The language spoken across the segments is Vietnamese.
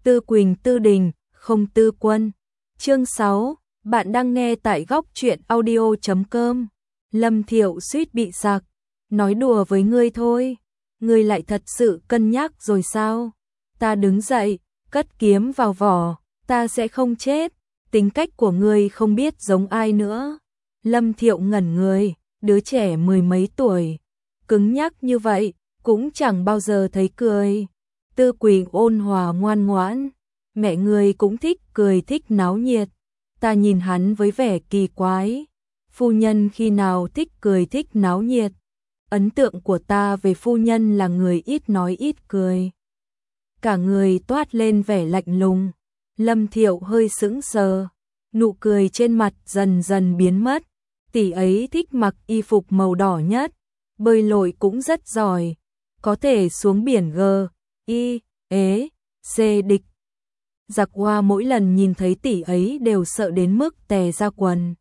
Tư Quỳnh Tư Đình, không Tư Quân. Chương 6, bạn đang nghe tại góc truyện audio.com. Lâm Thiệu suýt bị sặc, nói đùa với ngươi thôi, ngươi lại thật sự cân nhắc rồi sao? Ta đứng dậy, cất kiếm vào vỏ, ta sẽ không chết, tính cách của ngươi không biết giống ai nữa. Lâm Thiệu ngẩn người, đứa trẻ mười mấy tuổi, cứng nhắc như vậy, cũng chẳng bao giờ thấy cười. Tư Quỳnh ôn hòa ngoan ngoãn, mẹ ngươi cũng thích cười thích náo nhiệt. Ta nhìn hắn với vẻ kỳ quái, phu nhân khi nào thích cười thích náo nhiệt. Ấn tượng của ta về phu nhân là người ít nói ít cười. Cả người toát lên vẻ lạnh lùng. Lâm Thiệu hơi sững sờ, nụ cười trên mặt dần dần biến mất. Tỷ ấy thích mặc y phục màu đỏ nhất, bơi lội cũng rất giỏi, có thể xuống biển G, I, ế, C địch. Giặc Hoa mỗi lần nhìn thấy tỷ ấy đều sợ đến mức tè ra quần.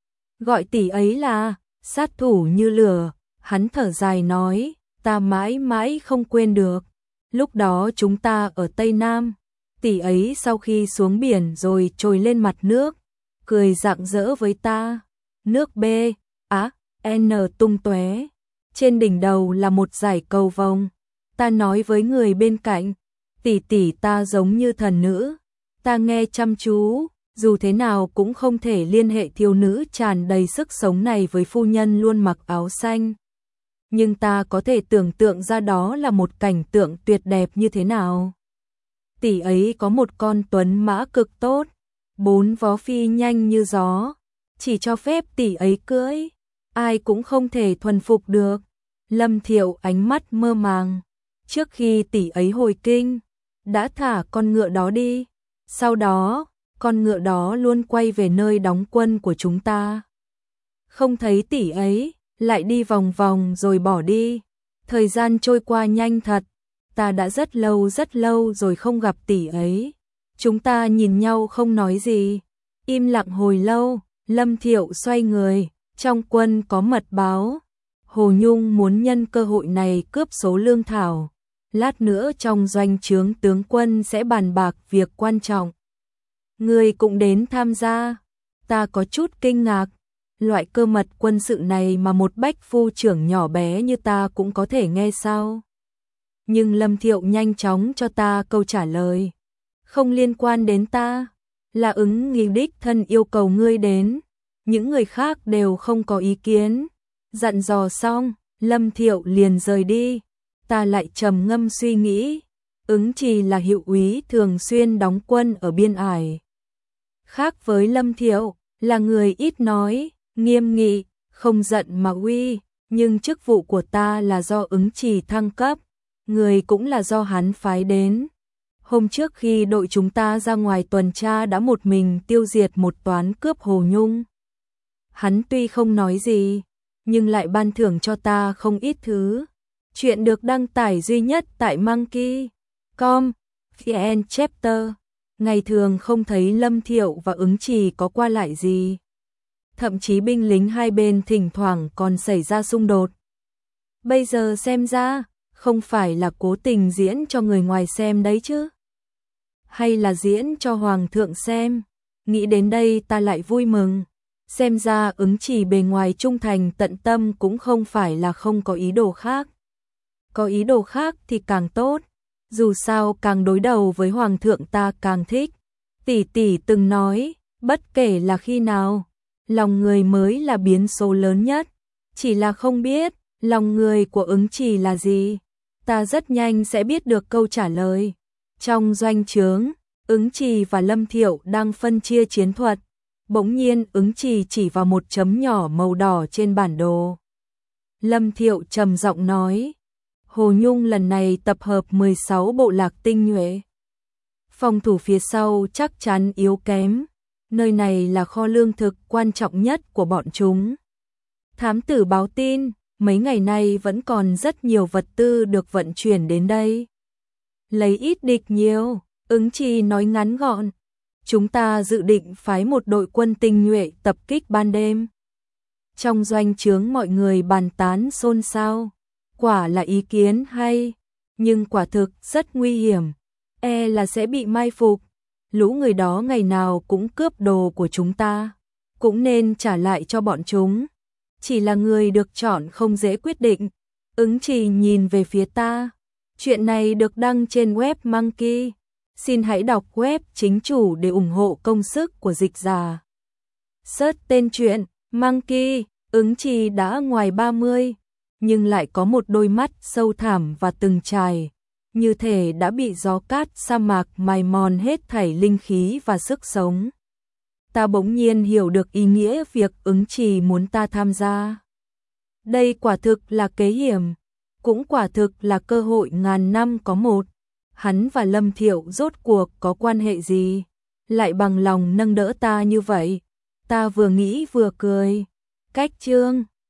Gọi tỷ ấy là sát thủ như lửa, hắn thở dài nói, ta mãi mãi không quên được. Lúc đó chúng ta ở Tây Nam, tỷ ấy sau khi xuống biển rồi trồi lên mặt nước, cười rạng rỡ với ta. Nước B, Á, N tung tóe. Trên đỉnh đầu là một dải cầu vồng. Ta nói với người bên cạnh, tỷ tỷ ta giống như thần nữ. Ta nghe chăm chú, dù thế nào cũng không thể liên hệ thiếu nữ tràn đầy sức sống này với phu nhân luôn mặc áo xanh. Nhưng ta có thể tưởng tượng ra đó là một cảnh tượng tuyệt đẹp như thế nào. Tỷ ấy có một con tuấn mã cực tốt, 4 vó phi nhanh như gió, chỉ cho phép tỷ ấy cưỡi, ai cũng không thể thuần phục được. Lâm Thiệu ánh mắt mơ màng, trước khi tỷ ấy hồi kinh, đã thả con ngựa đó đi, sau đó, con ngựa đó luôn quay về nơi đóng quân của chúng ta. Không thấy tỷ ấy, lại đi vòng vòng rồi bỏ đi. Thời gian trôi qua nhanh thật, ta đã rất lâu rồi không gặp tỷ ấy. Chúng ta nhìn nhau không nói gì, im lặng hồi lâu. Lâm Thiệu xoay người, trong quân có mật báo. Hồ Nhung muốn nhân cơ hội này cướp số lương thảo. Lát nữa trong doanh trướng tướng quân sẽ bàn bạc việc quan trọng. Người cũng đến tham gia. Ta có chút kinh ngạc. Loại cơ mật quân sự này mà một bách phu trưởng nhỏ bé như ta cũng có thể nghe sao? Nhưng Lâm Thiệu nhanh chóng cho ta câu trả lời. Không liên quan đến ta. Là Ứng Nghi đích thân yêu cầu ngươi đến, những người khác đều không có ý kiến. Dặn dò xong, Lâm Thiệu liền rời đi. Ta lại trầm ngâm suy nghĩ, Ứng Trì là hiệu úy thường xuyên đóng quân ở biên ải. Khác với Lâm Thiệu, là người ít nói, nghiêm nghị, không giận mà uy, nhưng chức vụ của ta là do Ứng Trì thăng cấp, người cũng là do hắn phái đến. Hôm trước khi đội chúng ta ra ngoài tuần tra đã một mình tiêu diệt một toán cướp Hồ Nhung. Hắn tuy không nói gì, nhưng lại ban thưởng cho ta không ít thứ. Chuyện được đăng tải duy nhất tại Monkey.com, VN Chapter. Ngày thường không thấy Lâm Thiệu và Ứng Trì có qua lại gì. Thậm chí binh lính hai bên thỉnh thoảng còn xảy ra xung đột. Bây giờ xem ra, không phải là cố tình diễn cho người ngoài xem đấy chứ. Hay là diễn cho Hoàng thượng xem. Nghĩ đến đây ta lại vui mừng. Xem ra Ứng Trì bề ngoài trung thành tận tâm cũng không phải là không có ý đồ khác. Có ý đồ khác thì càng tốt. Dù sao càng đối đầu với Hoàng thượng ta càng thích. Tỷ tỷ từng nói, bất kể là khi nào, lòng người mới là biến số lớn nhất. Chỉ là không biết, lòng người của Ứng Trì là gì. Ta rất nhanh sẽ biết được câu trả lời. Trong doanh trướng, Ứng Trì và Lâm Thiệu đang phân chia chiến thuật. Bỗng nhiên Ứng Trì chỉ vào một chấm nhỏ màu đỏ trên bản đồ. Lâm Thiệu trầm giọng nói, Hồ Nhung lần này tập hợp 16 bộ lạc tinh nhuệ. Phòng thủ phía sau chắc chắn yếu kém. Nơi này là kho lương thực quan trọng nhất của bọn chúng. Thám tử báo tin, mấy ngày nay vẫn còn rất nhiều vật tư được vận chuyển đến đây. Lấy ít địch nhiều, Ứng Trì nói ngắn gọn. Chúng ta dự định phái một đội quân tinh nhuệ tập kích ban đêm. Trong doanh trướng mọi người bàn tán xôn xao. Quả là ý kiến hay, nhưng quả thực rất nguy hiểm. là sẽ bị mai phục. Lũ người đó ngày nào cũng cướp đồ của chúng ta, cũng nên trả lại cho bọn chúng. Chỉ là người được chọn không dễ quyết định. Ứng Trì nhìn về phía ta. Chuyện này được đăng trên web Monkey. Xin hãy đọc web chính chủ để ủng hộ công sức của dịch giả. Search tên truyện Monkey. Ứng Trì đã ngoài 30, nhưng lại có một đôi mắt sâu thẳm và từng trải, như thể đã bị gió cát sa mạc mài mòn hết thảy linh khí và sức sống. Ta bỗng nhiên hiểu được ý nghĩa việc Ứng Trì muốn ta tham gia. Đây quả thực là kế hiểm, cũng quả thực là cơ hội ngàn năm có một. Hắn và Lâm Thiệu rốt cuộc có quan hệ gì, lại bằng lòng nâng đỡ ta như vậy? Ta vừa nghĩ vừa cười. Cách chương